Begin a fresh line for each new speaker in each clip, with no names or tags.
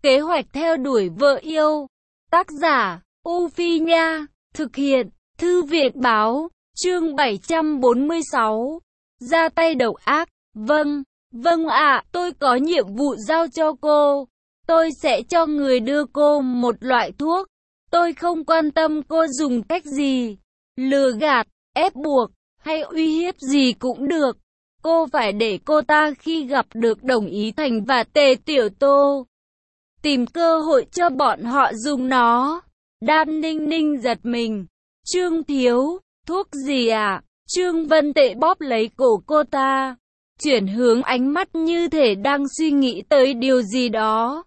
Kế hoạch theo đuổi vợ yêu. Tác giả, U Phi Nha. Thực hiện, Thư viện Báo. Chương 746. Ra tay độc ác. Vâng ạ, tôi có nhiệm vụ giao cho cô. Tôi sẽ cho người đưa cô một loại thuốc. Tôi không quan tâm cô dùng cách gì. Lừa gạt, ép buộc, hay uy hiếp gì cũng được. Cô phải để cô ta khi gặp được Đồng Ý Thành và Tề Tiểu Tô. Tìm cơ hội cho bọn họ dùng nó. Đan Ninh Ninh giật mình. Trương Thiếu, thuốc gì à? Trương Vân Tệ bóp lấy cổ cô ta. Chuyển hướng ánh mắt như thể đang suy nghĩ tới điều gì đó.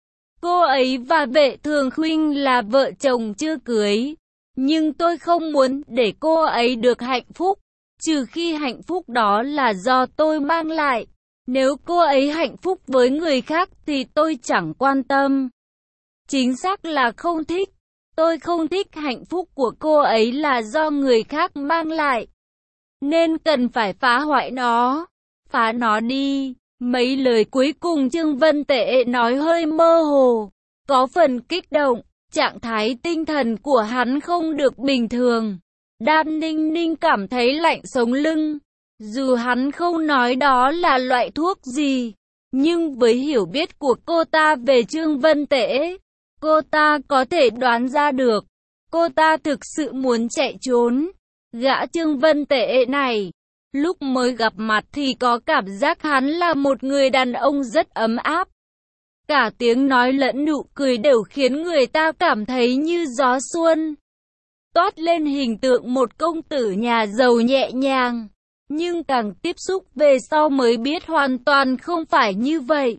Cô ấy và Vệ Thường Khuynh là vợ chồng chưa cưới. Nhưng tôi không muốn để cô ấy được hạnh phúc. Trừ khi hạnh phúc đó là do tôi mang lại. Nếu cô ấy hạnh phúc với người khác thì tôi chẳng quan tâm. Chính xác là không thích. Tôi không thích hạnh phúc của cô ấy là do người khác mang lại. Nên cần phải phá hoại nó. Phá nó đi. Mấy lời cuối cùng Trương Vân Tệ nói hơi mơ hồ. Có phần kích động. Trạng thái tinh thần của hắn không được bình thường. Đan Ninh Ninh cảm thấy lạnh sống lưng. Dù hắn không nói đó là loại thuốc gì, nhưng với hiểu biết của cô ta về Trương Vân Tễ, cô ta có thể đoán ra được. Cô ta thực sự muốn chạy trốn. Gã Trương Vân Tễ này, lúc mới gặp mặt thì có cảm giác hắn là một người đàn ông rất ấm áp. Cả tiếng nói lẫn nụ cười đều khiến người ta cảm thấy như gió xuân. Toát lên hình tượng một công tử nhà giàu nhẹ nhàng. Nhưng càng tiếp xúc về sau mới biết hoàn toàn không phải như vậy.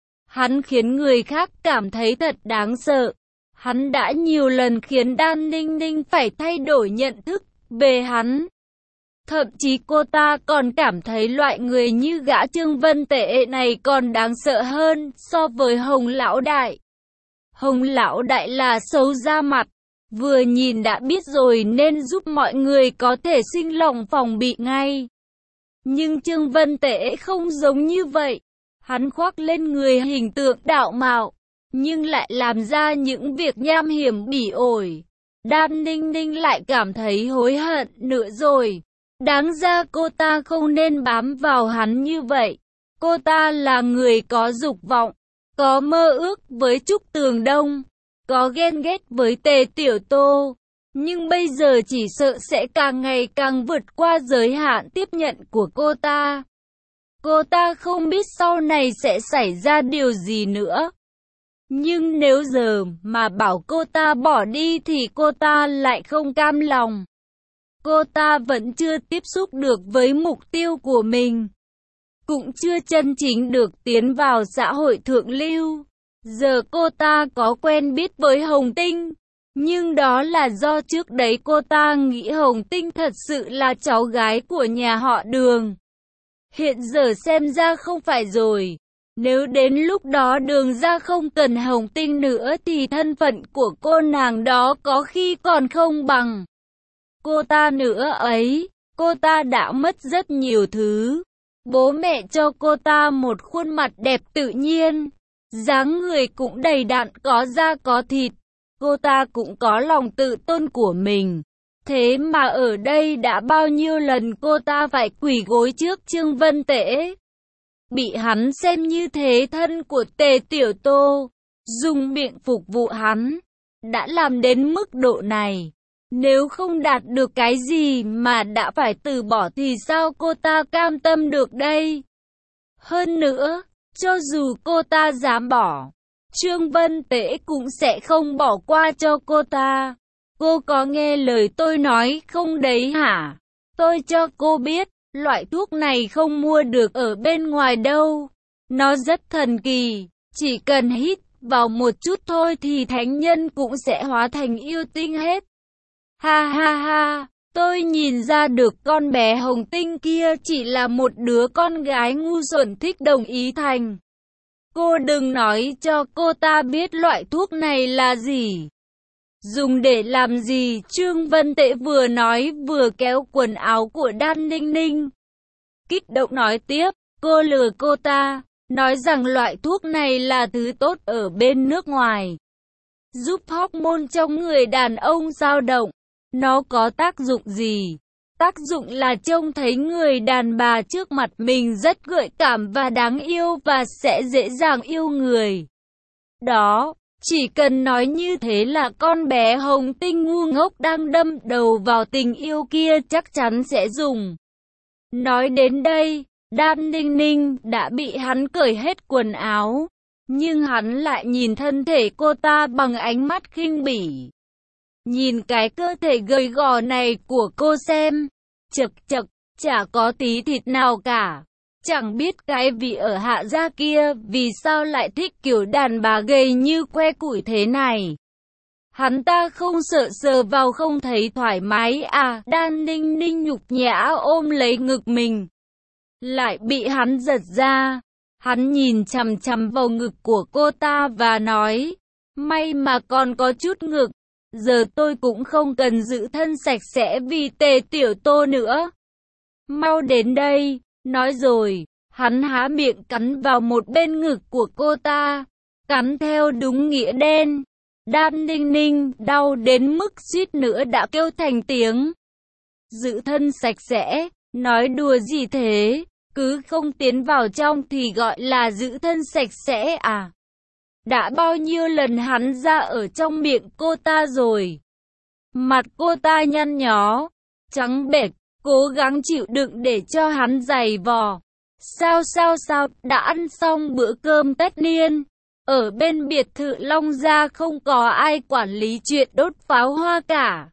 Hắn khiến người khác cảm thấy thật đáng sợ. Hắn đã nhiều lần khiến Đan Ninh Ninh phải thay đổi nhận thức về hắn. Thậm chí cô ta còn cảm thấy loại người như gã Trương Vân Tệ này còn đáng sợ hơn so với Hồng Lão Đại. Hồng Lão Đại là xấu da mặt. Vừa nhìn đã biết rồi nên giúp mọi người có thể sinh lòng phòng bị ngay. Nhưng Trương Vân Tễ không giống như vậy. Hắn khoác lên người hình tượng đạo mạo, nhưng lại làm ra những việc nham hiểm bỉ ổi. Đan Ninh Ninh lại cảm thấy hối hận nữa rồi. Đáng ra cô ta không nên bám vào hắn như vậy. Cô ta là người có dục vọng, có mơ ước với Trúc Tường Đông, có ghen ghét với Tề Tiểu Tô. Nhưng bây giờ chỉ sợ sẽ càng ngày càng vượt qua giới hạn tiếp nhận của cô ta. Cô ta không biết sau này sẽ xảy ra điều gì nữa. Nhưng nếu giờ mà bảo cô ta bỏ đi thì cô ta lại không cam lòng. Cô ta vẫn chưa tiếp xúc được với mục tiêu của mình. Cũng chưa chân chính được tiến vào xã hội thượng lưu. Giờ cô ta có quen biết với Hồng Tinh. Nhưng đó là do trước đấy cô ta nghĩ Hồng Tinh thật sự là cháu gái của nhà họ Đường. Hiện giờ xem ra không phải rồi. Nếu đến lúc đó Đường ra không cần Hồng Tinh nữa thì thân phận của cô nàng đó có khi còn không bằng cô ta nữa ấy. Cô ta đã mất rất nhiều thứ. Bố mẹ cho cô ta một khuôn mặt đẹp tự nhiên. Dáng người cũng đầy đặn có da có thịt. Cô ta cũng có lòng tự tôn của mình. Thế mà ở đây đã bao nhiêu lần cô ta phải quỳ gối trước Trương Vân Tễ. Bị hắn xem như thế thân của Tề Tiểu Tô. Dùng miệng phục vụ hắn. Đã làm đến mức độ này. Nếu không đạt được cái gì mà đã phải từ bỏ thì sao cô ta cam tâm được đây? Hơn nữa, cho dù cô ta dám bỏ, Trương Vân Tễ cũng sẽ không bỏ qua cho cô ta. Cô có nghe lời tôi nói không đấy hả? Tôi cho cô biết, loại thuốc này không mua được ở bên ngoài đâu. Nó rất thần kỳ, chỉ cần hít vào một chút thôi thì thánh nhân cũng sẽ hóa thành yêu tinh hết. Ha ha ha, tôi nhìn ra được con bé Hồng Tinh kia chỉ là một đứa con gái ngu xuẩn thích Đồng Ý Thành. Cô đừng nói cho cô ta biết loại thuốc này là gì. Dùng để làm gì? Trương Vân Tệ vừa nói vừa kéo quần áo của Đan Ninh Ninh. Kích động nói tiếp, cô lừa cô ta. nói rằng loại thuốc này là thứ tốt ở bên nước ngoài, giúp hormone trong người đàn ông dao động. Nó có tác dụng gì? Tác dụng là trông thấy người đàn bà trước mặt mình rất gợi cảm và đáng yêu và sẽ dễ dàng yêu người. Đó, chỉ cần nói như thế là con bé Hồng Tinh ngu ngốc đang đâm đầu vào tình yêu kia chắc chắn sẽ dùng. Nói đến đây, Đan Ninh Ninh đã bị hắn cởi hết quần áo, nhưng hắn lại nhìn thân thể cô ta bằng ánh mắt khinh bỉ. Nhìn cái cơ thể gầy gò này của cô xem, chật chật, chả có tí thịt nào cả. Chẳng biết cái vị ở Hạ gia kia vì sao lại thích kiểu đàn bà gầy như que củi thế này. Hắn ta không sợ sờ vào không thấy thoải mái à? Đan Ninh Ninh nhục nhã ôm lấy ngực mình, lại bị hắn giật ra. Hắn nhìn chằm chằm vào ngực của cô ta và nói, may mà còn có chút ngực, giờ tôi cũng không cần giữ thân sạch sẽ vì Tề Tiểu Tô nữa. Mau đến đây. Nói rồi, hắn há miệng cắn vào một bên ngực của cô ta, cắn theo đúng nghĩa đen. Đan Ninh Ninh đau đến mức suýt nữa đã kêu thành tiếng. Giữ thân sạch sẽ, nói đùa gì thế, cứ không tiến vào trong thì gọi là giữ thân sạch sẽ à? Đã bao nhiêu lần hắn ra ở trong miệng cô ta rồi. Mặt cô ta nhăn nhó, trắng bệch, cố gắng chịu đựng để cho hắn giày vò. Sao, đã ăn xong bữa cơm tất niên. Ở bên biệt thự Long Gia không có ai quản lý chuyện đốt pháo hoa cả.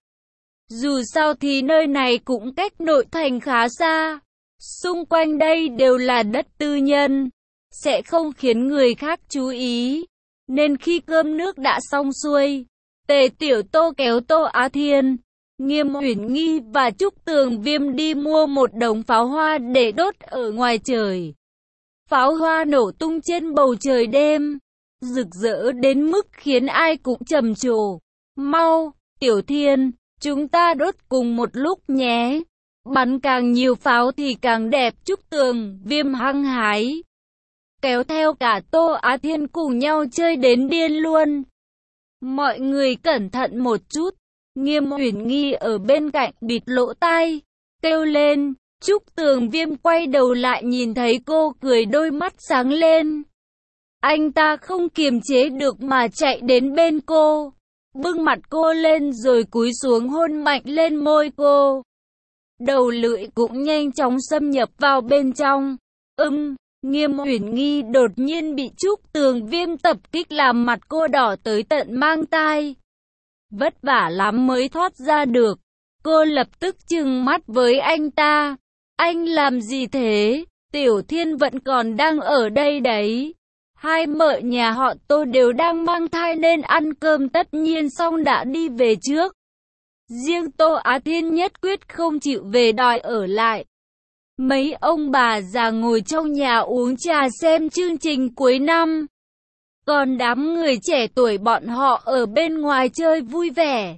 Dù sao thì nơi này cũng cách nội thành khá xa. Xung quanh đây đều là đất tư nhân, sẽ không khiến người khác chú ý. Nên khi cơm nước đã xong xuôi, Tề Tiểu Tô kéo Tô Á Thiên, Nghiêm Uyển Nghi và Trúc Tường Viêm đi mua một đống pháo hoa để đốt ở ngoài trời. Pháo hoa nổ tung trên bầu trời đêm, rực rỡ đến mức khiến ai cũng trầm trồ. Mau, Tiểu Thiên, chúng ta đốt cùng một lúc nhé. Bắn càng nhiều pháo thì càng đẹp. Trúc Tường Viêm hăng hái, kéo theo cả Tô Á Thiên cùng nhau chơi đến điên luôn. Mọi người cẩn thận một chút. Nghiêm Uyển Nghi ở bên cạnh bịt lỗ tai, kêu lên. Trúc Tường Viêm quay đầu lại nhìn thấy cô cười, đôi mắt sáng lên. Anh ta không kiềm chế được mà chạy đến bên cô, bưng mặt cô lên rồi cúi xuống hôn mạnh lên môi cô. Đầu lưỡi cũng nhanh chóng xâm nhập vào bên trong. Nghiêm Uyển Nghi đột nhiên bị Trúc Tường Viêm tập kích làm mặt cô đỏ tới tận mang tai. Vất vả lắm mới thoát ra được. Cô lập tức trừng mắt với anh ta. Anh làm gì thế? Tiểu Thiên vẫn còn đang ở đây đấy. Hai mợ nhà họ Tô đều đang mang thai nên ăn cơm tất nhiên xong đã đi về trước. Riêng Tô Á Thiên nhất quyết không chịu về, đòi ở lại. Mấy ông bà già ngồi trong nhà uống trà xem chương trình cuối năm. Còn đám người trẻ tuổi bọn họ ở bên ngoài chơi vui vẻ.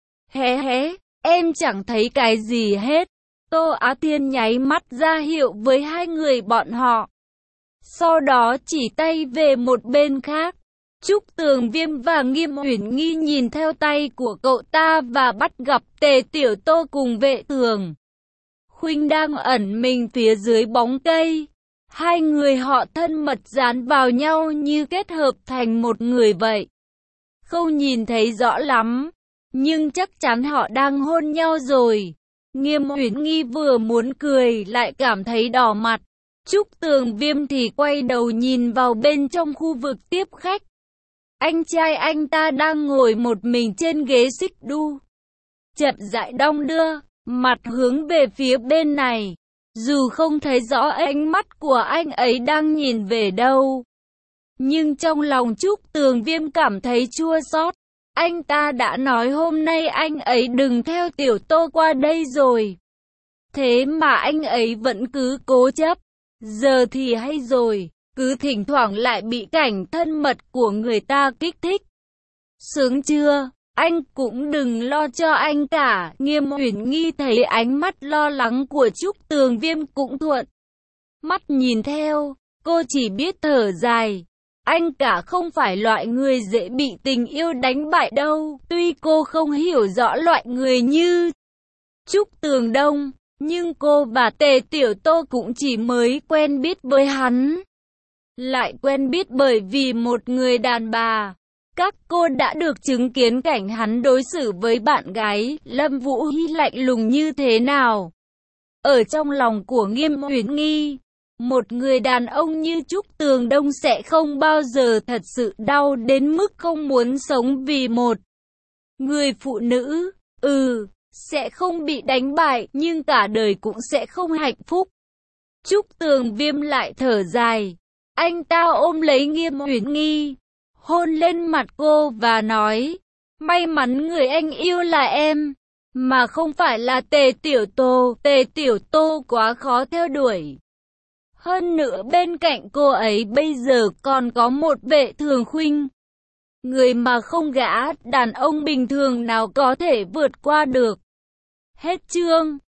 Hé, em chẳng thấy cái gì hết. Tô Á Thiên nháy mắt ra hiệu với hai người bọn họ, sau đó chỉ tay về một bên khác. Trúc Tường Viêm và Nghiêm Uyển Nghi nhìn theo tay của cậu ta và bắt gặp Tề Tiểu Tô cùng Vệ Tường Khuynh đang ẩn mình phía dưới bóng cây. Hai người họ thân mật dán vào nhau như kết hợp thành một người vậy. Không nhìn thấy rõ lắm, nhưng chắc chắn họ đang hôn nhau rồi. Nghiêm Uyển Nghi vừa muốn cười lại cảm thấy đỏ mặt. Trúc Tường Viêm thì quay đầu nhìn vào bên trong khu vực tiếp khách. Anh trai anh ta đang ngồi một mình trên ghế xích đu, chậm rãi đong đưa, mặt hướng về phía bên này. Dù không thấy rõ ánh mắt của anh ấy đang nhìn về đâu, nhưng trong lòng Trúc Tường Viêm cảm thấy chua xót. Anh ta đã nói hôm nay anh ấy đừng theo Tiểu Tô qua đây rồi. Thế mà anh ấy vẫn cứ cố chấp. Giờ thì hay rồi, cứ thỉnh thoảng lại bị cảnh thân mật của người ta kích thích. Sướng chưa? Anh cũng đừng lo cho anh cả. Nghiêm Uyển Nghi thấy ánh mắt lo lắng của Trúc Tường Viêm cũng thuận mắt nhìn theo. Cô chỉ biết thở dài. Anh cả không phải loại người dễ bị tình yêu đánh bại đâu. Tuy cô không hiểu rõ loại người như Trúc Tường Đông, nhưng cô và Tề Tiểu Tô cũng chỉ mới quen biết với hắn. Lại quen biết bởi vì một người đàn bà. Các cô đã được chứng kiến cảnh hắn đối xử với bạn gái Lâm Vũ Hy lạnh lùng như thế nào. Ở trong lòng của Nghiêm Uyển Nghi, một người đàn ông như Trúc Tường Đông sẽ không bao giờ thật sự đau đến mức không muốn sống vì một người phụ nữ. Sẽ không bị đánh bại, nhưng cả đời cũng sẽ không hạnh phúc. Trúc Tường Viêm lại thở dài. Anh ta ôm lấy Nghiêm Uyển Nghi, hôn lên mặt cô và nói, may mắn người anh yêu là em, mà không phải là Tề Tiểu Tô. Tề Tiểu Tô quá khó theo đuổi. Hơn nữa bên cạnh cô ấy bây giờ còn có một Vệ Thường Khuynh. Người mà không gã đàn ông bình thường nào có thể vượt qua được. Hết chương.